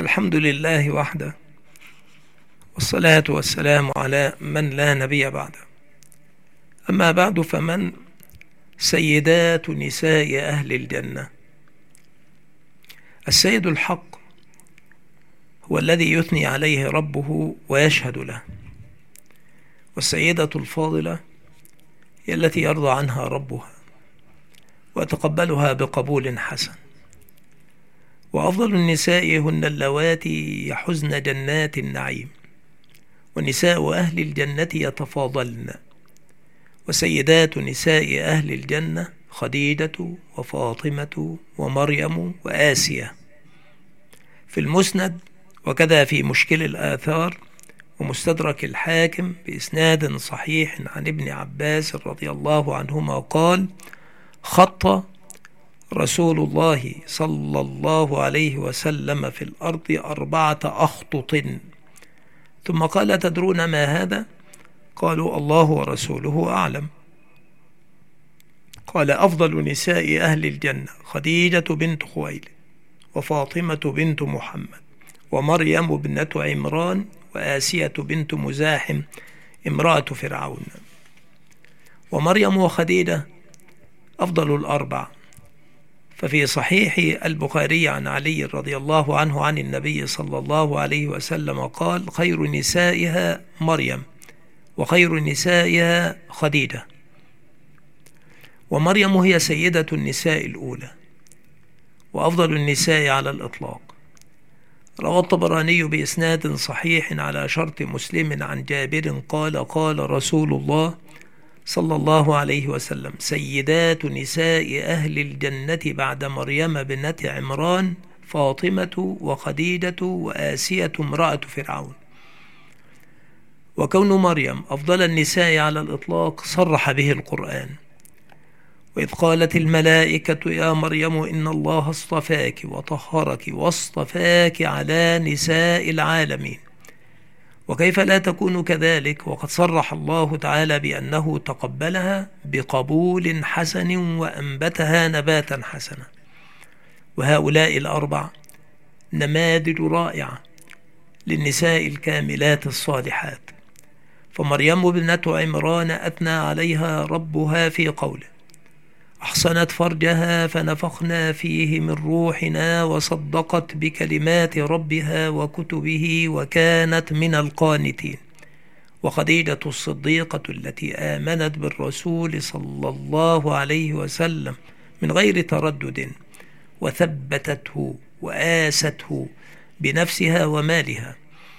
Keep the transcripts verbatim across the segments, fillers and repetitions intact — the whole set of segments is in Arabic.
الحمد لله وحده، والصلاة والسلام على من لا نبي بعده. أما بعد، فمن سيدات نساء أهل الجنة؟ السيد الحق هو الذي يثني عليه ربه ويشهد له، والسيدة الفاضلة هي التي يرضى عنها ربها ويتقبلها بقبول حسن. وأفضل النساء هن اللواتي يحزن جنات النعيم، ونساء أهل الجنة يتفاضلن. وسيدات نساء أهل الجنة خديجة وفاطمة ومريم وآسية. في المسند وكذا في مشكل الآثار ومستدرك الحاكم بإسناد صحيح عن ابن عباس رضي الله عنهما قال: خط رسول الله صلى الله عليه وسلم في الأرض أربعة أخطط، ثم قال: تدرون ما هذا؟ قالوا: الله ورسوله أعلم. قال: أفضل نساء أهل الجنة خديجة بنت خويلد، وفاطمة بنت محمد، ومريم بنت عمران، وآسية بنت مزاحم امرأة فرعون. ومريم وخديجة أفضل الأربع. ففي صحيح البخاري عن علي رضي الله عنه عن النبي صلى الله عليه وسلم قال: خير نسائها مريم، وخير نسائها خديجة. ومريم هي سيدة النساء الأولى وأفضل النساء على الإطلاق. روى الطبراني بإسناد صحيح على شرط مسلم عن جابر قال: قال رسول الله صلى الله عليه وسلم: سيدات نساء أهل الجنة بعد مريم بنت عمران فاطمة وخديجة وآسية امرأة فرعون. وكون مريم أفضل النساء على الإطلاق صرح به القرآن: وإذ قالت الملائكة يا مريم إن الله اصطفاك وطهرك واصطفاك على نساء العالمين. وكيف لا تكون كذلك وقد صرح الله تعالى بأنه تقبلها بقبول حسن وأنبتها نباتا حسنا. وهؤلاء الأربع نماذج رائعة للنساء الكاملات الصالحات. فمريم بنت عمران أثنى عليها ربها في قوله: أحصنت فرجها فنفخنا فيه من روحنا وصدقت بكلمات ربها وكتبه وكانت من القانتين. وخديجة الصديقة التي آمنت بالرسول صلى الله عليه وسلم من غير تردد وثبتته وآسته بنفسها ومالها.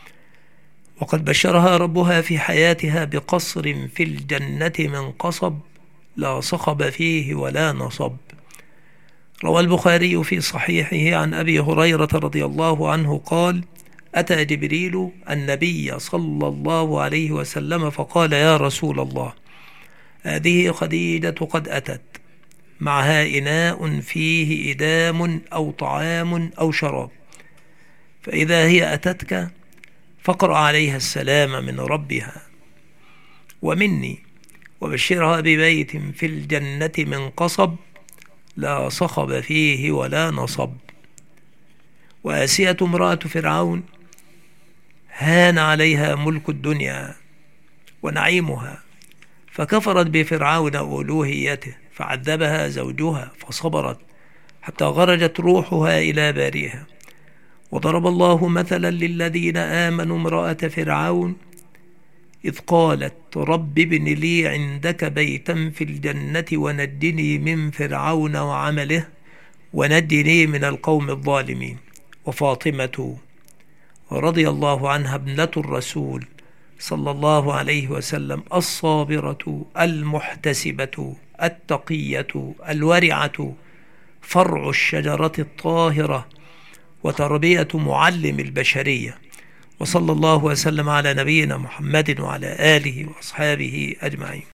وقد بشرها ربها في حياتها بقصر في الجنة من قصب لا صخب فيه ولا نصب. روى البخاري في صحيحه عن أبي هريرة رضي الله عنه قال: أتى جبريل النبي صلى الله عليه وسلم فقال: يا رسول الله، هذه خديجة قد أتت، معها إناء فيه إدام أو طعام أو شراب، فإذا هي أتتك فاقرأ عليها السلام من ربها ومني، وبشرها ببيت في الجنة من قصب لا صخب فيه ولا نصب. وآسية امرأة فرعون هان عليها ملك الدنيا ونعيمها، فكفرت بفرعون وألوهيته، فعذبها زوجها فصبرت حتى خرجت روحها إلى بارئها. وضرب الله مثلا للذين آمنوا امرأة فرعون إذ قالت: رب ابن لي عندك بيتا في الجنة ونجني من فرعون وعمله ونجني من القوم الظالمين. وفاطمة رضي الله عنها ابنة الرسول صلى الله عليه وسلم الصابرة المحتسبة التقية الورعة، فرع الشجرة الطاهرة وتربية معلم البشرية. وصلى الله وسلم على نبينا محمد وعلى آله وأصحابه أجمعين.